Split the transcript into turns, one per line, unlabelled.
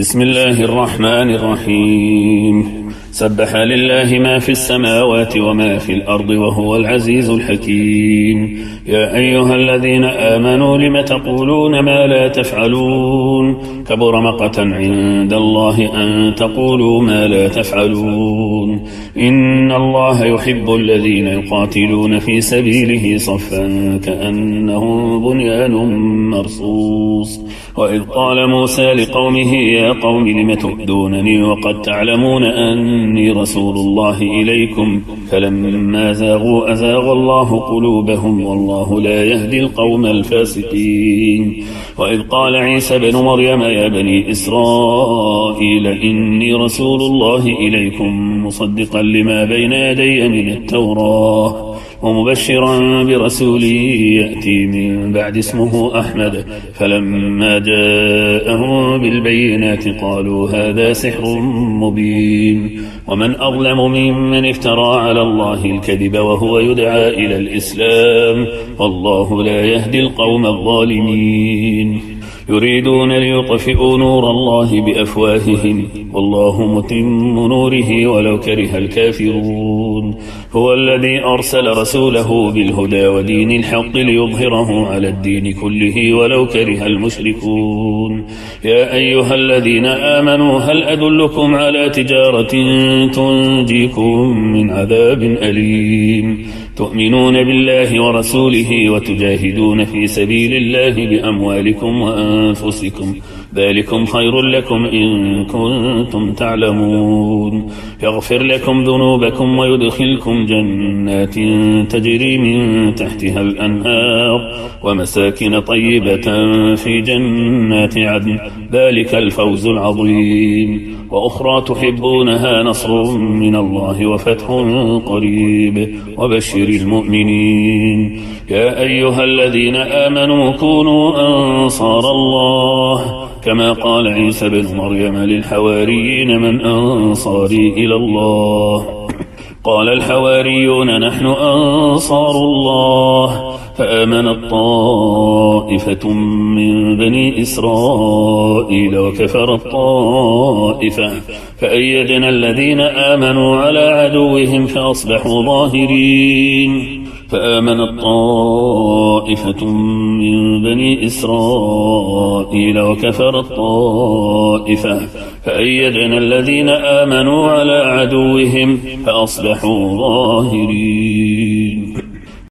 بسم الله الرحمن الرحيم. سبح لله ما في السماوات وما في الأرض وهو العزيز الحكيم. يا أيها الذين آمنوا لم تقولون ما لا تفعلون؟ كبر مقتا عند الله أن تقولوا ما لا تفعلون. إن الله يحب الذين يقاتلون في سبيله صفا كأنهم بنيان مرصوص. وإذ قال موسى لقومه يا قوم لم تؤذونني وقد تعلمون أني رسول الله إليكم فلما زاغوا أزاغ الله قلوبهم والله لا يهدي القوم الفاسقين. وإذ قال عيسى بن مريم يا بني إسرائيل إني رسول الله إليكم مصدقا لما بين يدي من التوراة ومبشرا برسول يأتي من بعد اسمه أحمد. فلما جاءهم بالبينات قالوا هذا سحر مبين. ومن أظلم ممن افترى على الله الكذب وهو يدعى إلى الإسلام والله لا يهدي القوم الظالمين. يريدون ليطفئوا نور الله بأفواههم والله متم نوره ولو كره الكافرون. هو الذي أرسل رسوله بالهدى ودين الحق ليظهره على الدين كله ولو كره المشركون. يا أيها الذين آمنوا هل أدلكم على تجارة تنجيكم من عذاب أليم؟ تؤمنون بالله ورسوله وتجاهدون في سبيل الله بأموالكم وأنفسكم ذلكم خير لكم إن كنتم تعلمون. يغفر لكم ذنوبكم ويدخلكم جنات تجري من تحتها الأنهار ومساكن طيبة في جنات عدن ذلك الفوز العظيم. وأخرى تحبونها نصر من الله وفتح قريب وبشر المؤمنين. يا أيها الذين آمنوا كونوا أنصار الله كما قال عيسى بن مريم للحواريين من أنصاري إلى الله؟ قال الحواريون نحن أنصار الله. فآمنت طائفة من بني إسرائيل وكفرت طائفة فأيدنا الذين آمنوا على عدوهم فأصبحوا ظاهرين. فآمنت طائفة من بني إسرائيل وكفرت طائفة فأيدنا الذين آمنوا على عدوهم فأصبحوا ظاهرين.